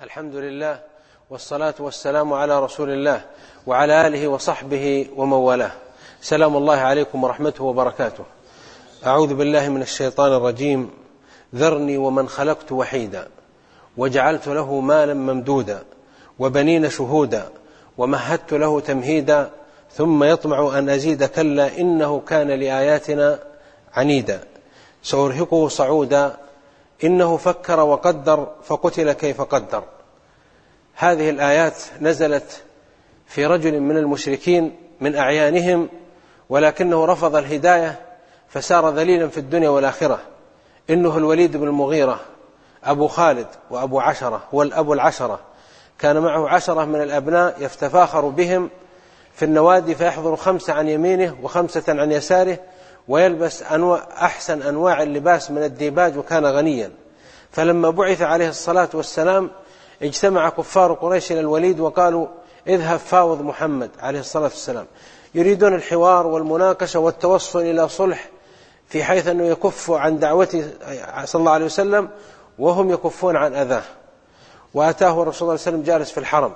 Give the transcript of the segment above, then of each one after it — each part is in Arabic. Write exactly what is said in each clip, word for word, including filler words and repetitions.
الحمد لله والصلاة والسلام على رسول الله وعلى آله وصحبه ومن والاه. سلام الله عليكم ورحمته وبركاته. أعوذ بالله من الشيطان الرجيم. ذرني ومن خلقت وحيدا وجعلت له مالا ممدودا وبنين شهودا ومهدت له تمهيدا ثم يطمع أن أزيد كلا إنه كان لآياتنا عنيدا سأرهقه صعودا إنه فكر وقدر فقتل كيف قدر. هذه الآيات نزلت في رجل من المشركين من أعيانهم، ولكنه رفض الهداية فسار ذليلا في الدنيا والآخرة. إنه الوليد بن المغيرة أبو خالد وأبو عشرة، هو الأب العشرة، كان معه عشرة من الأبناء يفتفاخر بهم في النوادي، فيحضر خمسة عن يمينه وخمسة عن يساره، ويلبس أنواع أحسن أنواع اللباس من الديباج، وكان غنيا. فلما بعث عليه الصلاة والسلام اجتمع كفار قريش إلى الوليد وقالوا: اذهب فاوض محمد عليه الصلاة والسلام. يريدون الحوار والمناقشة والتوصل إلى صلح، في حيث أنه يكف عن دعوته صلى الله عليه وسلم وهم يكفون عن أذاه. وأتاه الرسول صلى الله عليه وسلم جالس في الحرم،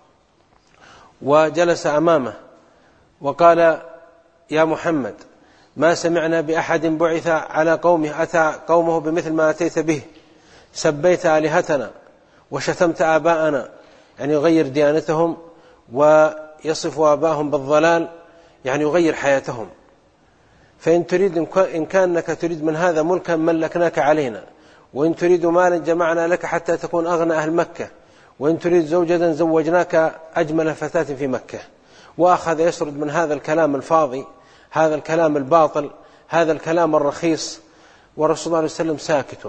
وجلس أمامه وقال: يا محمد، ما سمعنا بأحد بعث على قومه أتى قومه بمثل ما أتيت به، سبيت آلهتنا وشتمت آباءنا، يعني يغير ديانتهم ويصف آباءهم بالضلال، يعني يغير حياتهم. فإن تريد إن كانك تريد من هذا ملكا ملكناك علينا، وإن تريد مالا جمعنا لك حتى تكون أغنى أهل مكة، وإن تريد زوجة زوجناك أجمل فتاة في مكة. وأخذ يسرد من هذا الكلام الفاضي، هذا الكلام الباطل، هذا الكلام الرخيص، والرسول صلى الله عليه وسلم ساكت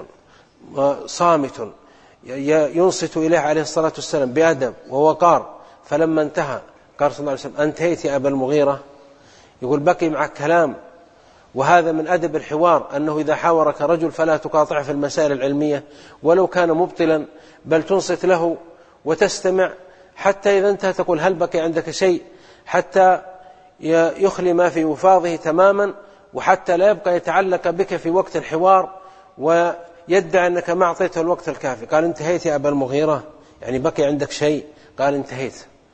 صامت ينصت إليه عليه الصلاة والسلام بأدب ووقار. فلما انتهى قال صلى الله عليه وسلم: أنتهيت يا أبا المغيرة؟ يقول: بقي معك كلام. وهذا من أدب الحوار، أنه إذا حاورك رجل فلا تقاطع في المسائل العلمية ولو كان مبطلا، بل تنصت له وتستمع، حتى إذا انتهى تقول: هل بقي عندك شيء، حتى يخلي ما في وفاضه تماما، وحتى لا يبقى يتعلق بك في وقت الحوار ويدعي أنك ما أعطيته الوقت الكافي. قال: انتهيت يا أبا المغيرة؟ يعني بقي عندك شيء؟ قال: انتهيت.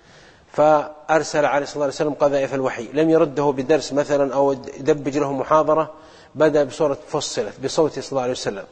فأرسل عليه الصلاة والسلام قذائف الوحي، لم يرده بدرس مثلا أو يدبج له محاضرة، بدأ بسورة فصلت بصوته صلى الله عليه وسلم،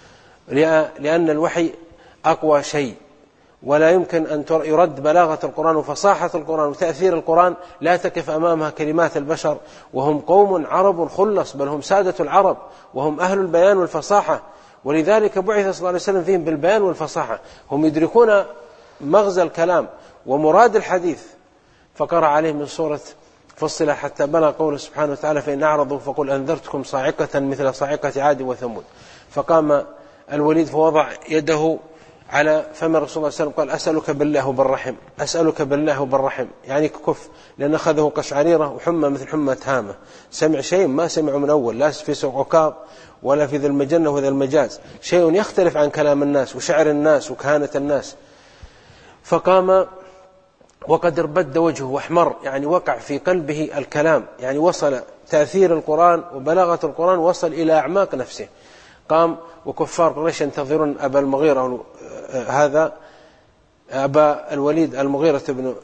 لأن الوحي أقوى شيء، ولا يمكن أن يرد بلاغة القرآن وفصاحة القرآن وتأثير القرآن، لا تقف أمامها كلمات البشر، وهم قوم عرب خلص، بل هم سادة العرب وهم أهل البيان والفصاحة. ولذلك بعث صلى الله عليه وسلم فيهم بالبيان والفصاحة، هم يدركون مغزى الكلام ومراد الحديث. فقرأ عليه من سورة فصلت حتى بلغ قوله سبحانه وتعالى: فإن أعرضوا فقل أنذرتكم صاعقة مثل صاعقة عاد وثمود. فقام الوليد فوضع يده على فم الرسول صلى الله عليه وسلم، قال: أسألك بالله بالرحم، أسألك بالله بالرحم، يعني كف، لأن أخذه قشعريرة وحمى مثل حمى هامة. سمع شيء ما سمعه من أول، لا في سوق عكاظ ولا في ذا المجنة وذا المجاز، شيء يختلف عن كلام الناس وشعر الناس وكهانة الناس. فقام وقد اربد وجهه واحمر، يعني وقع في قلبه الكلام، يعني وصل تأثير القرآن وبلاغة القرآن وصل إلى أعماق نفسه. قام وكفار قريش ينتظرون أبا المغيرة، هذا أبا الوليد المغيرة بن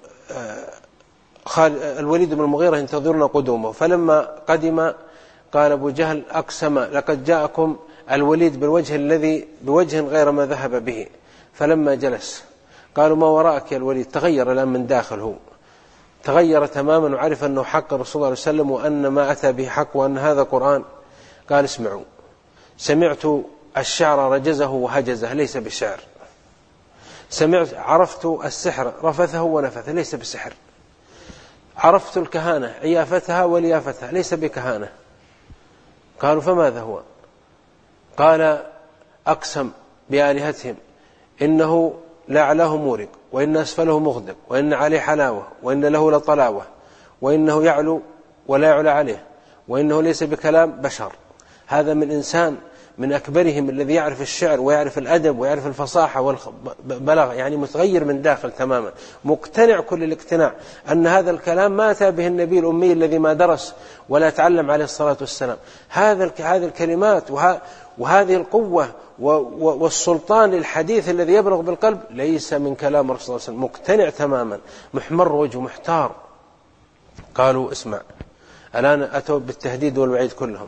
الوليد بن المغيرة ينتظرون قدومه. فلما قدم قال أبو جهل: أقسم لقد جاءكم الوليد بالوجه الذي بوجه غير ما ذهب به. فلما جلس قالوا: ما وراءك يا الوليد؟ تغير الآن من داخل، هو تغير تماما وعرف أنه حق الرسول صلى الله عليه وسلم وأن ما أتى به حق وأن هذا قرآن. قال: اسمعوا، سمعت الشعر رجزه وهجزه ليس بشعر، سمعت عرفت السحر رفثه ونفثه ليس بسحر، عرفت الكهانة عيافتها وليافتها ليس بكهانة. قالوا: فماذا هو؟ قال: أقسم بآلهتهم إنه لأعلاه مورق، وإن أسفله مغدق، وإن عليه حلاوة، وإن له لطلاوة، وإنه يعلو ولا يعلى عليه، وإنه ليس بكلام بشر. هذا من إنسان من أكبرهم الذي يعرف الشعر ويعرف الأدب ويعرف الفصاحة والبلاغة، يعني متغير من داخل تماما، مقتنع كل الاقتناع أن هذا الكلام ما أتى به النبي الأمي الذي ما درس ولا تعلم عليه الصلاة والسلام. هذا هذه الكلمات وهذه القوة والسلطان الحديث الذي يبلغ بالقلب ليس من كلام الرسول صلى الله عليه وسلم. مقتنع تماما، محمر وجهه، محتار. قالوا اسمع، الآن أتوا بالتهديد والوعيد كلهم،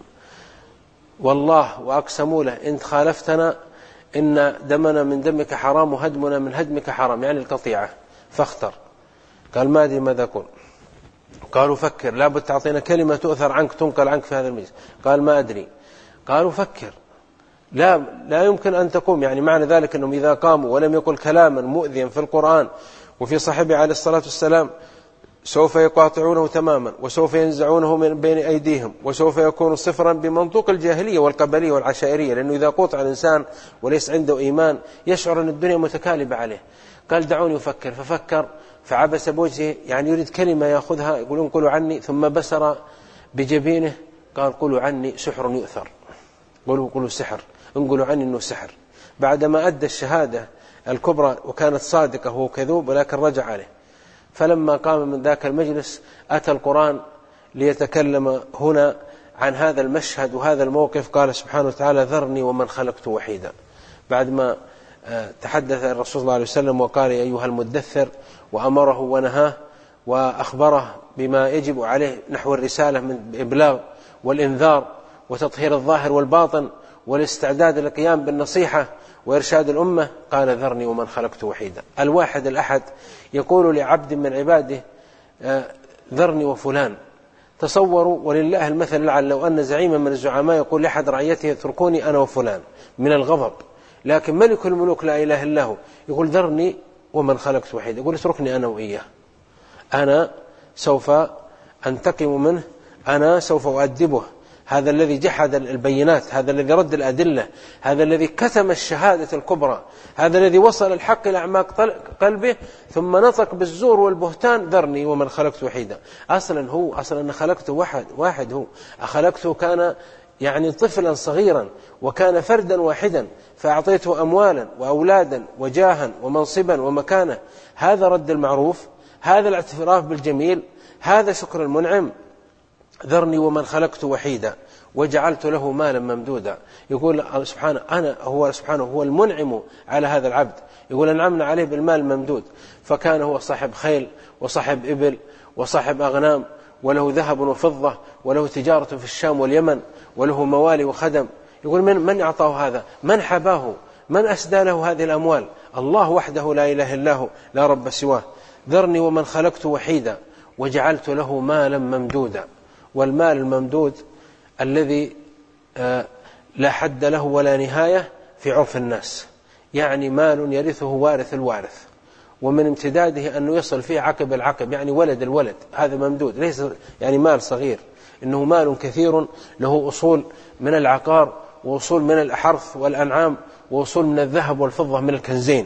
والله وأقسموا له إن خالفتنا إن دمنا من دمك حرام وهدمنا من هدمك حرام، يعني القطيعة، فاختر. قال ما أدري ماذا أقول. قالوا فكر، لابد تعطينا كلمة تؤثر عنك تنقل عنك في هذا المجلس. قال ما أدري. قالوا فكر، لا لا يمكن أن تقوم، يعني معنى ذلك أنهم إذا قاموا ولم يقل كلاما مؤذيا في القرآن وفي صاحبه عليه الصلاة والسلام سوف يقاطعونه تماما، وسوف ينزعونه من بين أيديهم، وسوف يكون صفرا بمنطوق الجاهلية والقبلية والعشائرية، لأنه إذا قطع الإنسان وليس عنده إيمان يشعر أن الدنيا متكالبة عليه. قال دعوني أفكر. ففكر فعبس بوجهه، يعني يريد كلمة يأخذها، يقولون قلوا عني، ثم بسر بجبينه قال قلوا عني سحر يؤثر، قلوا قلوا سحر، انقلوا عني أنه سحر. بعدما أدى الشهادة الكبرى وكانت صادقة وهو كذوب، ولكن رجع عليه. فلما قام من ذاك المجلس أتى القرآن ليتكلم هنا عن هذا المشهد وهذا الموقف. قال سبحانه وتعالى ذرني ومن خلقت وحيدا. بعدما تحدث الرسول صلى الله عليه وسلم وقال يا أيها المدثر، وأمره ونهاه وأخبره بما يجب عليه نحو الرسالة من إبلاغ والإنذار وتطهير الظاهر والباطن والاستعداد للقيام بالنصيحة وإرشاد الأمة. قال ذرني ومن خلقت وحيدا. الواحد الأحد يقول لعبد من عباده ذرني وفلان. تصوروا ولله المثل الأعلى، لو أن زعيما من الزعماء يقول لأحد رعيته اتركوني أنا وفلان من الغضب، لكن ملك الملوك لا إله إلا هو يقول ذرني ومن خلقت وحيدا، يقول اتركني أنا وإياه، أنا سوف أنتقم منه، أنا سوف أؤدبه. هذا الذي جحد البينات، هذا الذي رد الأدلة، هذا الذي كتم الشهادة الكبرى، هذا الذي وصل الحق إلى أعماق قلبه ثم نطق بالزور والبهتان. ذرني ومن خلقت وحيدا. أصلا هو أصلا أنا خلقته واحد واحد هو خلقته كان يعني طفلا صغيرا وكان فردا واحدا، فأعطيته أموالا وأولادا وجاها ومنصبا ومكانة. هذا رد المعروف، هذا الاعتراف بالجميل، هذا شكر المنعم. ذرني ومن خلقت وحيدا وجعلت له مالا ممدودا. يقول سبحانه أنا هو سبحانه هو المنعم على هذا العبد، يقول أنعمنا عليه بالمال الممدود، فكان هو صاحب خيل وصاحب إبل وصاحب أغنام، وله ذهب وفضة، وله تجارة في الشام واليمن، وله موالي وخدم. يقول من من أعطاه هذا؟ من حباه؟ من أسدى له هذه الأموال؟ الله وحده لا إله إلا هو، لا رب سواه. ذرني ومن خلقت وحيدا وجعلت له مالا ممدودا. والمال الممدود الذي لا حد له ولا نهاية في عرف الناس، يعني مال يرثه وارث الوارث، ومن امتداده أنه يصل فيه عقب العقب، يعني ولد الولد، هذا ممدود، ليس يعني مال صغير، إنه مال كثير له أصول من العقار وأصول من الحرث والأنعام وأصول من الذهب والفضة من الكنزين.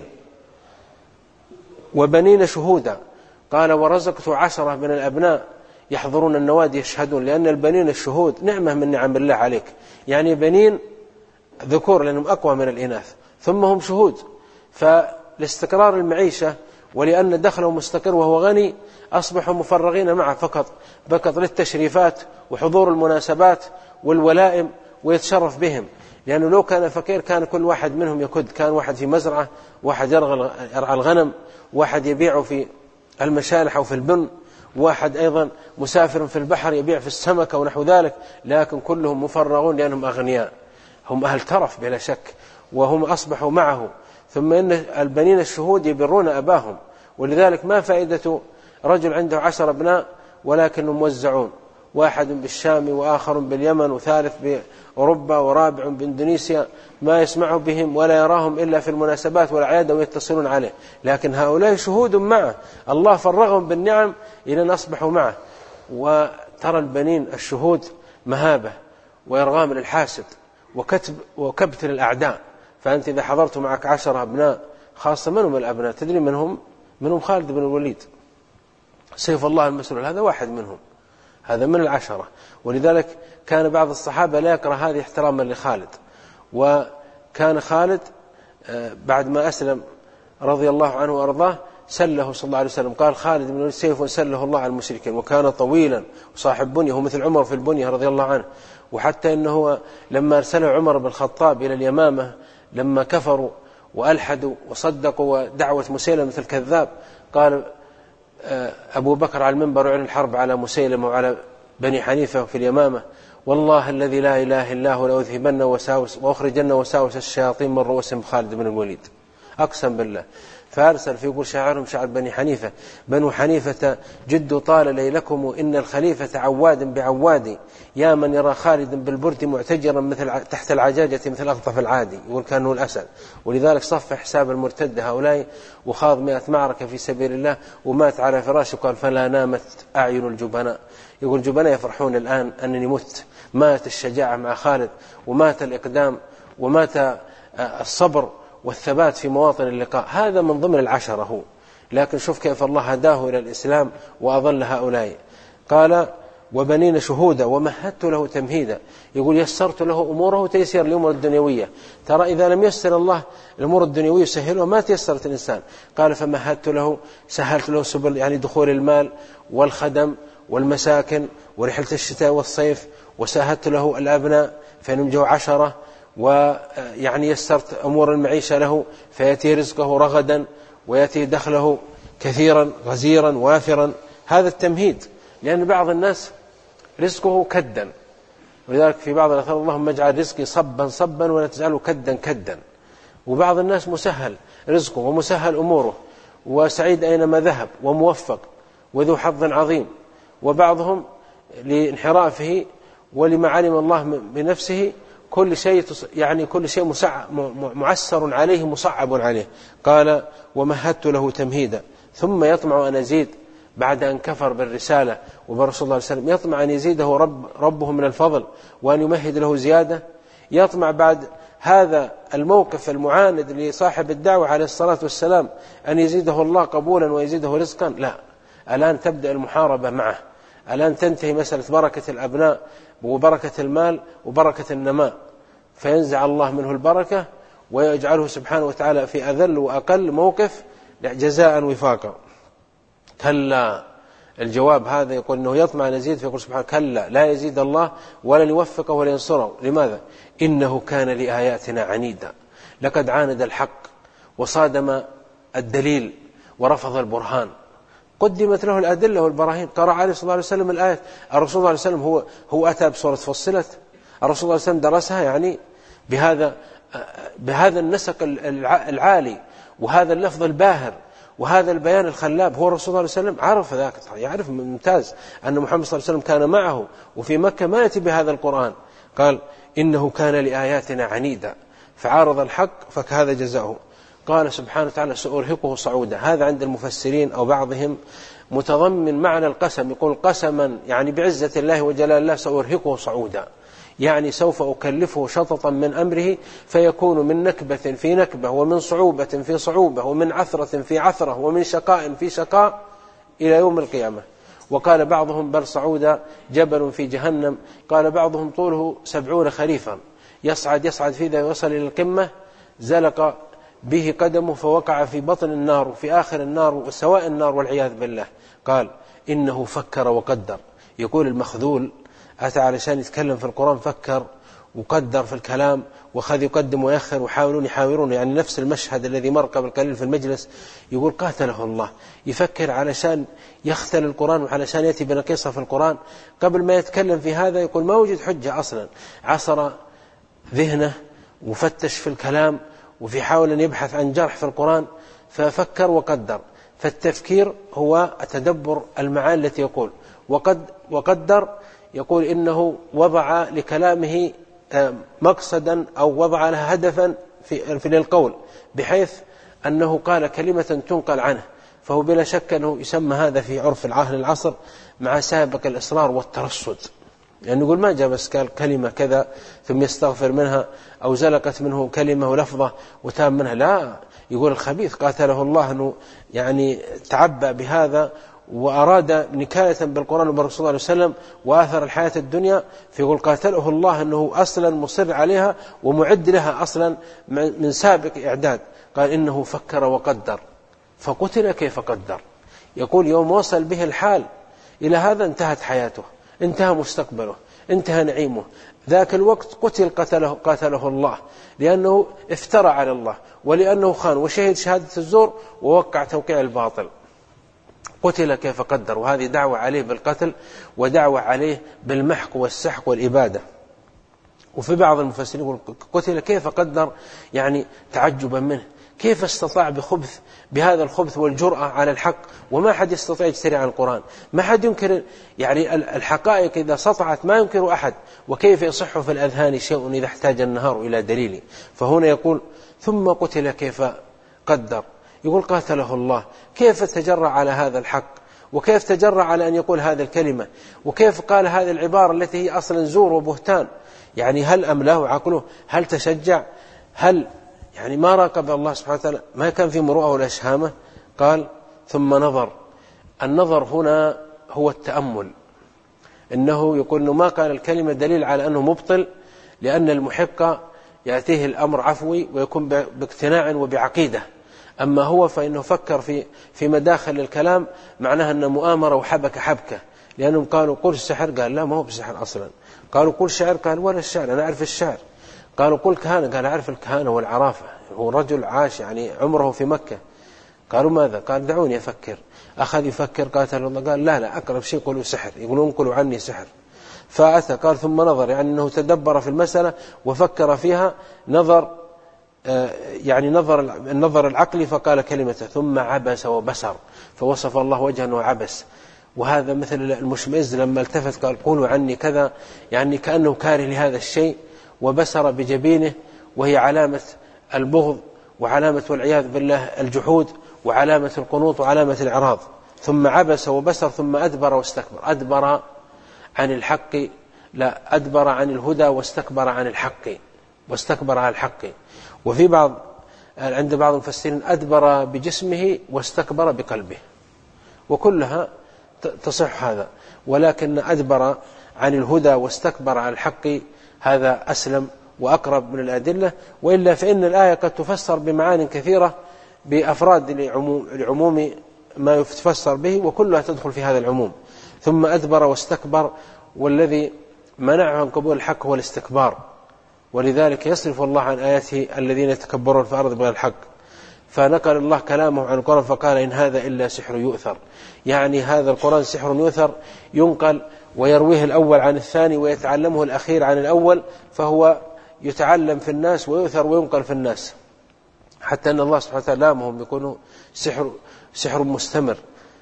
وبنين شهودا. قال ورزقت عشرة من الأبناء يحضرون النوادي يشهدون، لأن البنين الشهود نعمة من نعم الله عليك، يعني بنين ذكور لأنهم أقوى من الإناث، ثم هم شهود، فلاستقرار المعيشة ولأن دخله مستقر وهو غني أصبحوا مفرغين معه فقط فقط للتشريفات وحضور المناسبات والولائم ويتشرف بهم. لأنه لو كان فقير كان كل واحد منهم يكد، كان واحد في مزرعة، واحد يرعى الغنم، واحد يبيع في المشالح أو في البن، واحد أيضا مسافر في البحر يبيع في السمك ونحو ذلك، لكن كلهم مفرغون لأنهم أغنياء، هم أهل ترف بلا شك، وهم أصبحوا معه. ثم إن البنين الشهود يبرون أباهم، ولذلك ما فائدة رجل عنده عشر أبناء ولكنهم موزعون، واحد بالشام وآخر باليمن وثالث بأوروبا ورابع بإندونيسيا، ما يسمع بهم ولا يراهم إلا في المناسبات والأعياد ويتصلون عليه، لكن هؤلاء شهود معه، الله فرغهم بالنعم إلى أن أصبحوا معه. وترى البنين الشهود مهابة وإرغام للحاسد وكتب وكبت للأعداء. فأنت إذا حضرت معك عشر أبناء، خاصة منهم الأبناء، تدري منهم منهم خالد بن الوليد سيف الله المسلول، هذا واحد منهم، هذا من العشرة. ولذلك كان بعض الصحابة لا يكره هذه احتراما لخالد. وكان خالد بعد ما أسلم رضي الله عنه وأرضاه سله صلى الله عليه وسلم، قال خالد بن الوليد سيف سله الله على المشركين، وكان طويلا وصاحب بنية، هو مثل عمر في البنية رضي الله عنه، وحتى أنه لما أرسله عمر بن الخطاب إلى اليمامة لما كفروا وألحدوا وصدقوا دعوة مسيلمة الكذاب، قال أبو بكر على المنبر يعلن الحرب على مسيلمة وعلى بني حنيفة في اليمامة: والله الذي لا إله إلا هو لأذهبن وساوس وأخرجن وساوس الشياطين من رؤوسهم خالد بن الوليد. أقسم بالله. فأرسل في يقول شاعرهم شعر بني حنيفة: بنو حنيفة جد طال ليلكم إن الخليفة عواد بعواد، يا من يرى خالد بالبرد معتجرا مثل تحت العجاجة مثل أغطف العادي. يقول كانه الأسد. ولذلك صف حساب المرتد هؤلاء وخاض مئة معركة في سبيل الله ومات على فراشه، قال: فلا نامت أعين الجبناء. يقول الجبناء يفرحون الآن أنني مت. مات الشجاعة مع خالد، ومات الإقدام، ومات الصبر والثبات في مواطن اللقاء. هذا من ضمن العشرة هو. لكن شوف كيف الله هداه إلى الإسلام وأضل هؤلاء. قال: وبنين شهودا ومهدت له تمهيدا. يقول يسرت له أموره تيسير الأمور الدنيوية. ترى إذا لم يسر الله الأمور الدنيوية يسهلها ما تيسرت الإنسان. قال: فمهدت له، سهلت له سبل يعني دخول المال والخدم والمساكن ورحلة الشتاء والصيف، وساهدت له الأبناء فإنهم جو عشرة، ويعني يسرت أمور المعيشة له فيأتي رزقه رغدا ويأتي دخله كثيرا غزيرا وافرا. هذا التمهيد. لأن بعض الناس رزقه كدا، ولذلك في بعض الأثار: اللهم اجعل رزقي صبا صبا ولا تجعله كدا كدا. وبعض الناس مسهل رزقه ومسهل أموره وسعيد أينما ذهب وموفق وذو حظ عظيم. وبعضهم لانحرافه ولما علم الله بنفسه كل شيء يعني كل شيء معسر عليه مصعب عليه. قال: ومهدت له تمهيدا. ثم يطمع أن أزيد بعد أن كفر بالرسالة وبرسول الله صلى الله عليه وسلم، يطمع أن يزيده رب ربه من الفضل وأن يمهد له زيادة. يطمع بعد هذا الموقف المعاند لصاحب الدعوة عليه الصلاة والسلام أن يزيده الله قبولا ويزيده رزقا. لا، الآن تبدأ المحاربة معه. الآن تنتهي مسألة بركة الأبناء وبركة المال وبركة النماء، فينزع الله منه البركة ويجعله سبحانه وتعالى في أذل وأقل موقف جزاء وفاقا. كلا. الجواب هذا يقول أنه يطمع أن يزيد، فيقول سبحانه: كلا لا يزيد الله ولن يوفقه ولا ينصره. لماذا؟ إنه كان لآياتنا عنيدا. لقد عاند الحق وصادم الدليل ورفض البرهان. قدمت له الأدلة والبراهين. قرأ عليه صلى الله عليه وسلم الآيات. الرسول صلى الله عليه وسلم هو هو أتى بسورة فصلت. الرسول صلى الله عليه وسلم درسها يعني بهذا بهذا النسق العالي وهذا اللفظ الباهر وهذا البيان الخلاب. هو الرسول صلى الله عليه وسلم عرف ذاك، يعرف ممتاز أن محمد صلى الله عليه وسلم كان معه وفي مكة ما يأتي بهذا القرآن. قال: إنه كان لآياتنا عنيدا، فعارض الحق فكهذا جزاؤه. قال سبحانه وتعالى: سأرهقه صعودا. هذا عند المفسرين أو بعضهم متضمن معنى القسم. يقول قسما يعني بعزة الله وجلال الله سأرهقه صعودا، يعني سوف أكلفه شططا من أمره فيكون من نكبة في نكبة ومن صعوبة في صعوبة ومن عثرة في عثرة ومن شقاء في شقاء إلى يوم القيامة. وقال بعضهم: بل صعودا جبل في جهنم. قال بعضهم: طوله سبعون خريفا، يصعد يصعد فيه إذا وصل إلى القمة زلق به قدمه فوقع في بطن النار وفي آخر النار وسواء النار والعياذ بالله. قال: إنه فكر وقدر. يقول المخذول أتى علشان يتكلم في القرآن، فكر وقدر في الكلام وخذ يقدم ويأخر وحاولون يحاورون، يعني نفس المشهد الذي مر قبل قليل في المجلس. يقول قاتله الله، يفكر علشان يختل القرآن وعلشان يأتي بنقيصة في القرآن. قبل ما يتكلم في هذا يقول ما وجد حجة أصلا. عصر ذهنه وفتش في الكلام وفي حاول أن يبحث عن جرح في القرآن، ففكر وقدر. فالتفكير هو تدبر المعاني التي يقول. وقد وقدر يقول إنه وضع لكلامه مقصدا أو وضع لها هدفا في, في القول، بحيث أنه قال كلمة تنقل عنه. فهو بلا شك أنه يسمى هذا في عرف العهد العصر مع سابق الإصرار والترصد. يعني يقول ما جاء بس قال كلمة كذا ثم يستغفر منها أو زلقت منه كلمة ولفظة وتاب منها. لا، يقول الخبيث قاتله الله أنه يعني تعبأ بهذا وأراد نكاية بالقرآن وبالرسول صلى الله عليه وسلم وآثر الحياة الدنيا. فيقول قاتله الله أنه أصلا مصر عليها ومعد لها أصلا من سابق إعداد. قال إنه فكر وقدر فقتل كيف قدر. يقول يوم وصل به الحال إلى هذا انتهت حياته، انتهى مستقبله، انتهى نعيمه. ذاك الوقت قتل قتله, قتله الله، لأنه افترى على الله، ولأنه خان وشهد شهادة الزور ووقع توقيع الباطل. قتل كيف قدر، وهذه دعوة عليه بالقتل ودعوة عليه بالمحق والسحق والإبادة. وفي بعض المفسرين يقول قتل كيف قدر، يعني تعجبا منه، كيف استطاع بخبث بهذا الخبث والجرأة على الحق، وما حد يستطيع يجتري عن القرآن، ما حد ينكر، يعني الحقائق إذا سطعت ما ينكر أحد، وكيف يصح في الأذهان شيء إذا احتاج النهار إلى دليل. فهنا يقول ثم قتل كيف قدر، يقول قاتله الله، كيف تجرأ على هذا الحق، وكيف تجرأ على أن يقول هذه الكلمة، وكيف قال هذه العبارة التي هي أصلا زور وبهتان. يعني هل أملاه عقله؟ هل تشجع؟ هل يعني ما راقب الله سبحانه وتعالى؟ ما كان في مروءة ولا شهامة؟ قال ثم نظر. النظر هنا هو التأمل، إنه يقول إنه ما قال الكلمة دليل على أنه مبطل، لأن المحق يأتيه الأمر عفوي ويكون باقتناع وبعقيدة. أما هو فإنه فكر في في مداخل الكلام، معناها أنه مؤامرة وحبك حبكة، لأنهم قالوا قل السحر، قال لا ما هو بسحر أصلا. قالوا قل شعر، قال ولا الشعر أنا أعرف الشعر. قالوا قل كهانة، قال أعرف الكهانة والعرافة، هو رجل عاش يعني عمره في مكة. قالوا ماذا؟ قال دعوني أفكر. أخذ يفكر، قاتل الله، قال لا لا أقرب شيء قولوا سحر، يقولون قلوا عني سحر. فأتى قال ثم نظر، يعني أنه تدبر في المسألة وفكر فيها نظر، يعني نظر النظر العقلي، فقال كلمة ثم عبس وبسر، فوصف الله وجهه أنه عبس. وهذا مثل المشمئز لما التفت قال قولوا عني كذا، يعني كأنه كاره لهذا الشيء، وبسر بجبينه، وهي علامة البغض وعلامة والعياذ بالله الجحود وعلامة القنوط وعلامة الإعراض. ثم عبس وبسر ثم أدبر واستكبر. أدبر عن الحق، لا أدبر عن الهدى واستكبر عن الحق، واستكبر عن الحق. وفي بعض عند بعض المفسرين أدبر بجسمه واستكبر بقلبه، وكلها تصح هذا، ولكن أدبر عن الهدى واستكبر عن الحق هذا أسلم وأقرب من الأدلة. وإلا فإن الآية قد تفسر بمعان كثيرة بأفراد لعموم, لعموم ما يفسر به، وكلها تدخل في هذا العموم. ثم أدبر واستكبر، والذي منعه عن قبول الحق هو الاستكبار، ولذلك يصرف الله عن آياته الذين يتكبرون في الأرض بغير الحق. فنقل الله كلامه عن القرآن فقال إن هذا إلا سحر يؤثر، يعني هذا القرآن سحر يؤثر، ينقل ويرويه الأول عن الثاني ويتعلمه الأخير عن الأول، فهو يتعلم في الناس ويؤثر وينقل في الناس، حتى أن الله سبحانه وتعالى لامهم يكونوا سحر, سحر مستمر،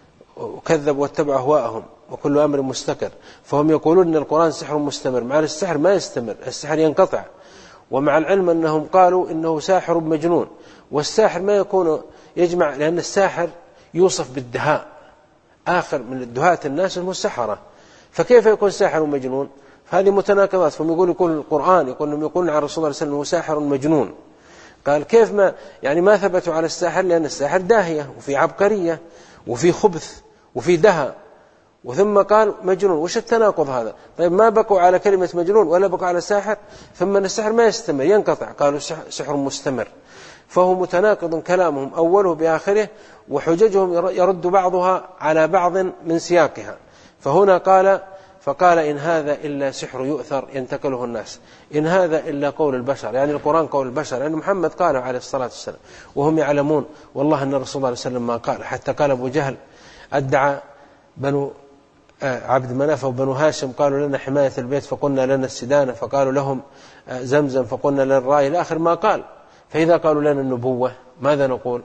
وكذب واتبع أهواءهم وكل أمر مستقر. فهم يقولون أن القرآن سحر مستمر، مع السحر ما يستمر، السحر ينقطع. ومع العلم أنهم قالوا إنه ساحر مجنون، والساحر ما يكون يجمع، لأن الساحر يوصف بالدهاء، آخر من الدهاة الناس هم السحرة، فكيف يكون ساحر مجنون؟ فهذه متناقضات. فهم يقول يقول القرآن يقول يقولون عن الرسول صلى الله عليه وسلم هو ساحر مجنون. قال كيف ما يعني ما ثبتوا على الساحر؟ لأن الساحر داهية وفي عبقرية وفي خبث وفي دهاء، وثم قال مجنون. وش التناقض هذا؟ طيب ما بقوا على كلمة مجنون ولا بقوا على ساحر، ثم أن السحر ما يستمر ينقطع، قالوا سحر مستمر. فهو متناقض كلامهم أوله بآخره، وحججهم يرد بعضها على بعض من سياقها. فهنا قال فقال إن هذا إلا سحر يؤثر ينتقله الناس، إن هذا إلا قول البشر، يعني القرآن قول البشر، يعني محمد قاله عليه الصلاة والسلام وهم يعلمون والله أن الرسول صلى الله عليه وسلم ما قال. حتى قال أبو جهل أدعى بنو عبد مناف وبنو هاشم قالوا لنا حماية البيت فقلنا لنا السدانة، فقالوا لهم زمزم فقلنا لنا الرأي، إلى آخر ما قال. فإذا قالوا لنا النبوة ماذا نقول؟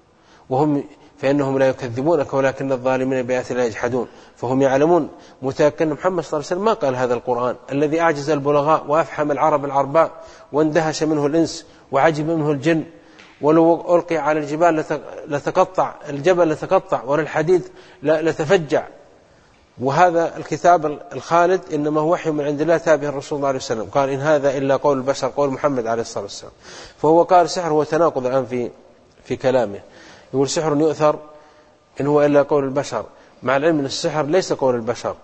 وهم فإنهم لا يكذبونك ولكن الظالمين بآيات الله يجحدون. فهم يعلمون متأكد محمد صلى الله عليه وسلم ما قال هذا القرآن الذي أعجز البلغاء وأفحم العرب العرباء واندهش منه الإنس وعجب منه الجن، ولو ألقي على الجبال لتقطع الجبل لتقطع وللحديد لتفجع. وهذا الكتاب الخالد إنما هو وحي من عند الله تابه الرسول صلى الله عليه وسلم. قال إن هذا إلا قول البشر قول محمد عليه الصلاة والسلام. فهو قال سحر، هو تناقض الآن في في كلامه، يقول سحر يؤثر إن هو إلا قول البشر، مع العلم أن السحر ليس قول البشر.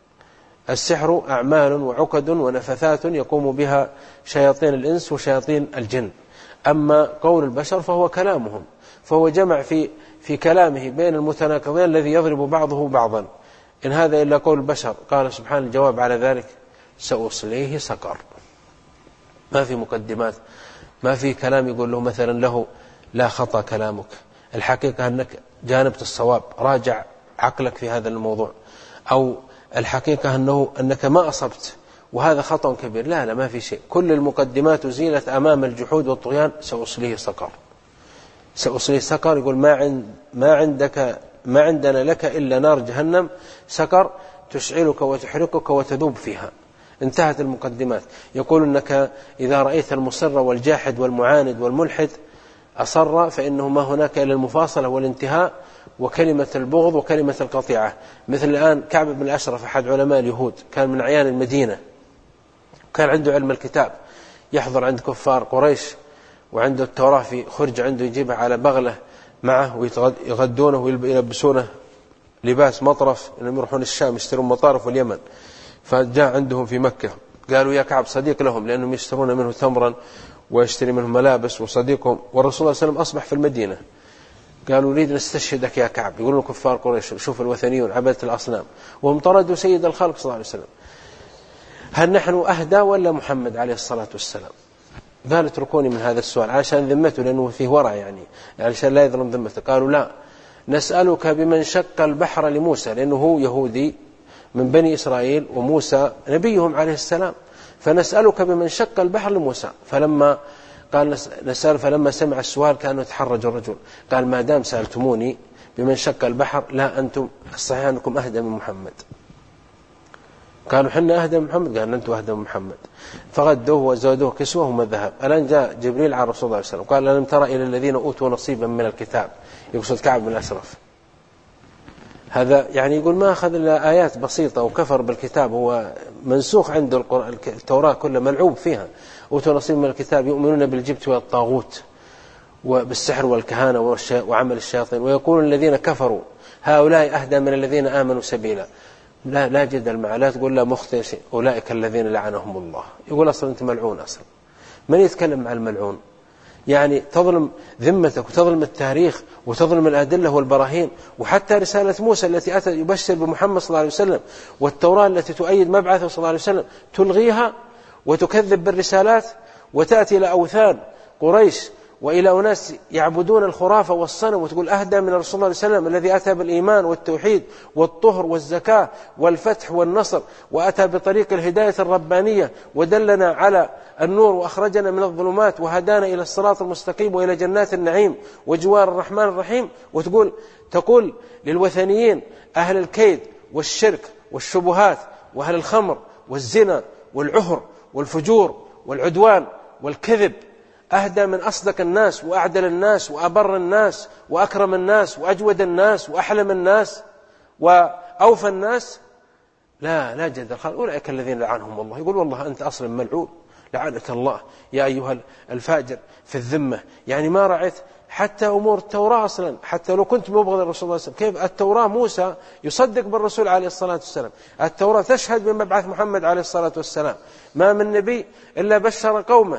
السحر أعمال وعقد ونفثات يقوم بها شياطين الإنس وشياطين الجن، أما قول البشر فهو كلامهم. فهو جمع في في كلامه بين المتناقضين الذي يضرب بعضه بعضا. إن هذا إلا قول البشر، قال سبحانه الجواب على ذلك سأصليه سقر. ما في مقدمات، ما في كلام يقول له مثلا له لا خطأ كلامك، الحقيقة أنك جانبت الصواب، راجع عقلك في هذا الموضوع، أو الحقيقة أنه أنك ما أصبت وهذا خطأ كبير. لا لا، ما في شيء، كل المقدمات زيلت أمام الجحود والطغيان. سأصليه سقر، سأصليه سقر. يقول ما عند ما عندك ما عندنا لك إلا نار جهنم سقر تشعلك وتحرقك وتذوب فيها. انتهت المقدمات. يقول أنك إذا رأيت المصر والجاحد والمعاند والملحد أصر فإنه ما هناك إلا المفاصلة والانتهاء وكلمة البغض وكلمة القطيعة. مثل الآن كعب بن الأشرف أحد علماء اليهود، كان من عيان المدينة، كان عنده علم الكتاب، يحضر عند كفار قريش، وعنده التوراة في خرج عنده يجيبها على بغلة معه، ويغدونه ويلبسونه لباس مطرف، انهم يروحون الشام يشترون مطارف واليمن. فجاء عندهم في مكة، قالوا يا كعب صديق لهم، لأنهم يشترون منه تمرا ويشتري منه ملابس وصديقهم، والرسول صلى الله عليه وسلم أصبح في المدينة. قالوا نريد نستشهدك يا كعب. يقولون كفار قريش شوف الوثنيون عبدة الأصنام، وهم طردوا سيد الخلق صلى الله عليه وسلم. هل نحن أهدى ولا محمد عليه الصلاة والسلام؟ قالوا اتركوني من هذا السؤال عشان ذمته، لأنه فيه ورع يعني عشان لا يظلم ذمته. قالوا لا، نسألك بمن شق البحر لموسى، لأنه هو يهودي من بني إسرائيل وموسى نبيهم عليه السلام، فنسألك بمن شق البحر لموسى. فلما قال نسأل فلما سمع السؤال كأنه تحرج الرجل، قال ما دام سألتموني بمن شق البحر، لا أنتم الصحيح أنكم أهدى من محمد. قالوا حنا أهدى من محمد، قال أنتم أهدى من محمد. فغدوه وزادوه كسوهم الذهب. الآن جاء جبريل على رسول الله صلى الله عليه وسلم قال ألم ترى إلى الذين أوتوا نصيبا من الكتاب، يقصد كعب بن الأشرف. هذا يعني يقول ما أخذ إلا آيات بسيطة وكفر بالكتاب، هو منسوخ عنده التوراة كلها ملعوب فيها. أوتوا نصيب من الكتاب يؤمنون بالجبت والطاغوت وبالسحر والكهانة وعمل الشياطين، ويقول الذين كفروا هؤلاء أهدى من الذين آمنوا سبيلا. لا لا جدل معه، لا تقول لا مخطئ شيء، أولئك الذين لعنهم الله. يقول أصلا أنت ملعون. أصلا من يتكلم مع الملعون؟ يعني تظلم ذمتك وتظلم التاريخ وتظلم الأدلة والبراهين، وحتى رسالة موسى التي أتى يبشر بمحمد صلى الله عليه وسلم، والتوراة التي تؤيد مبعثه صلى الله عليه وسلم، تلغيها وتكذب بالرسالات، وتأتي إلى أوثان قريش وإلى أناس يعبدون الخرافة والصنم، وتقول أهدى من رسول الله صلى الله عليه وسلم الذي أتى بالإيمان والتوحيد والطهر والزكاة والفتح والنصر، وأتى بطريق الهداية الربانية ودلنا على النور وأخرجنا من الظلمات وهدانا إلى الصراط المستقيم وإلى جنات النعيم وجوار الرحمن الرحيم. وتقول تقول للوثنيين أهل الكيد والشرك والشبهات وأهل الخمر والزنا والعهر والفجور والعدوان والكذب أهدى من أصدق الناس وأعدل الناس وأبر الناس وأكرم الناس وأجود الناس وأحلم الناس وأوفى الناس. لا لا جدل. أولئك الذين لعنهم الله. يقول والله أنت أصلا ملعون، لعنك الله يا أيها الفاجر في الذمة. يعني ما رأيت حتى أمور التوراة أصلا، حتى لو كنت مبغض الرسول صلى الله عليه وسلم، كيف التوراة موسى يصدق بالرسول عليه الصلاة والسلام، التوراة تشهد بمبعث محمد عليه الصلاة والسلام، ما من نبي إلا بشر قومه،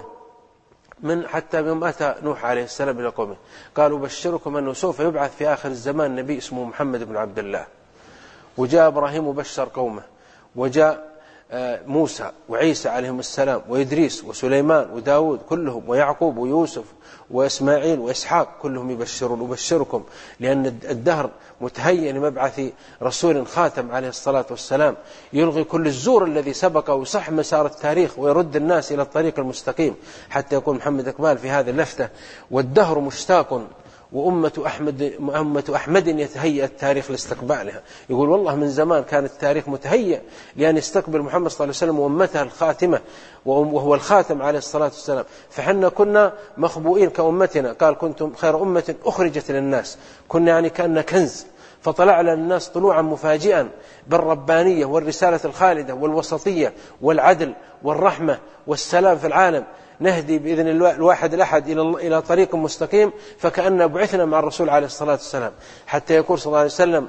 من حتى يوم أتى نوح عليه السلام إلى قومه قالوا بشركم أنه سوف يبعث في آخر الزمان نبي اسمه محمد بن عبد الله. وجاء إبراهيم وبشر قومه، وجاء موسى وعيسى عليهم السلام وإدريس وسليمان وداود كلهم، ويعقوب ويوسف وإسماعيل وإسحاق كلهم يبشرون. وبشركم لأن الدهر متهيئ لمبعث رسول خاتم عليه الصلاة والسلام يلغي كل الزور الذي سبق ويصح مسار التاريخ ويرد الناس إلى الطريق المستقيم حتى يكون محمد إقبال في هذه اللفتة. والدهر مشتاق وأمة أحمد, أمة أحمد يتهيأ التاريخ لاستقبالها. يقول والله من زمان كان التاريخ متهيأ لأن يستقبل محمد صلى الله عليه وسلم وأمته الخاتمة، وهو الخاتم عليه الصلاة والسلام. فحنا كنا مخبوئين كأمتنا، قال كنتم خير أمة أخرجت للناس، كنا يعني كأننا كنز، فطلع على الناس طلوعا مفاجئا بالربانية والرسالة الخالدة والوسطية والعدل والرحمة والسلام في العالم، نهدي بإذن الواحد الأحد إلى طريق مستقيم. فكأننا بعثنا مع الرسول عليه الصلاة والسلام حتى يقول صلى الله عليه وسلم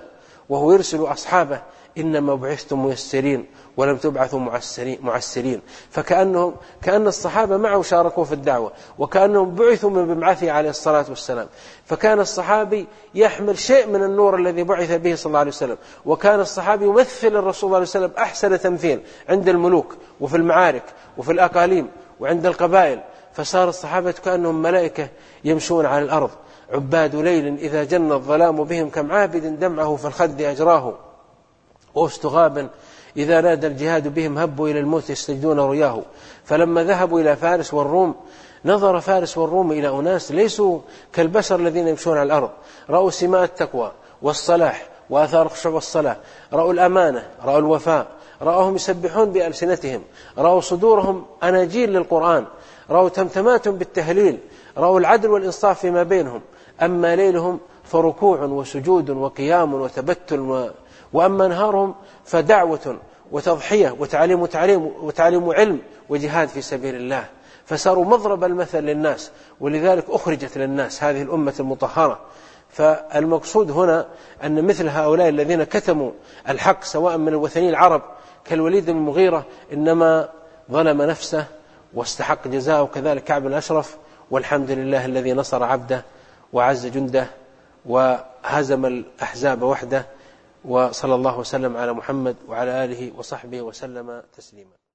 وهو يرسل أصحابه: إنما بعثتم ميسرين ولم تبعثوا معسرين. فكأنهم كأن الصحابة معه شاركوا في الدعوة، وكأنهم بعثوا من بمعثه عليه الصلاة والسلام. فكان الصحابي يحمل شيء من النور الذي بعث به صلى الله عليه وسلم، وكان الصحابي يمثل الرسول صلى الله عليه وسلم أحسن تمثيل عند الملوك وفي المعارك وفي الأقاليم وعند القبائل. فصار الصحابة كأنهم ملائكة يمشون على الأرض، عباد ليل إذا جن الظلام بهم، كم عابد دمعه في الخد أجراه، ووسط غاب إذا نادى الجهاد بهم هبوا إلى الموت يستجدون رياه. فلما ذهبوا إلى فارس والروم نظر فارس والروم إلى أناس ليسوا كالبشر الذين يمشون على الأرض، رأوا سماء التقوى والصلاح وآثار الخشوع والصلاة، رأوا الأمانة، رأوا الوفاء، رأوهم يسبحون بألسنتهم، رأوا صدورهم أناجيل للقرآن، رأوا تمتمات بالتهليل، رأوا العدل والإنصاف فيما بينهم. أما ليلهم فركوع وسجود وقيام وتبتل و... وأما نهارهم فدعوة وتضحية وتعليم وتعليم وتعليم علم وجهاد في سبيل الله. فصاروا مضرب المثل للناس، ولذلك أخرجت للناس هذه الأمة المطهرة. فالمقصود هنا أن مثل هؤلاء الذين كتموا الحق سواء من الوثنيين العرب كالوليد بن المغيرة إنما ظلم نفسه واستحق جزاءه، وكذلك كعب بن الأشرف. والحمد لله الذي نصر عبده وعز جنده وهزم الأحزاب وحده. وصلى الله وسلم على محمد وعلى آله وصحبه وسلم تسليما.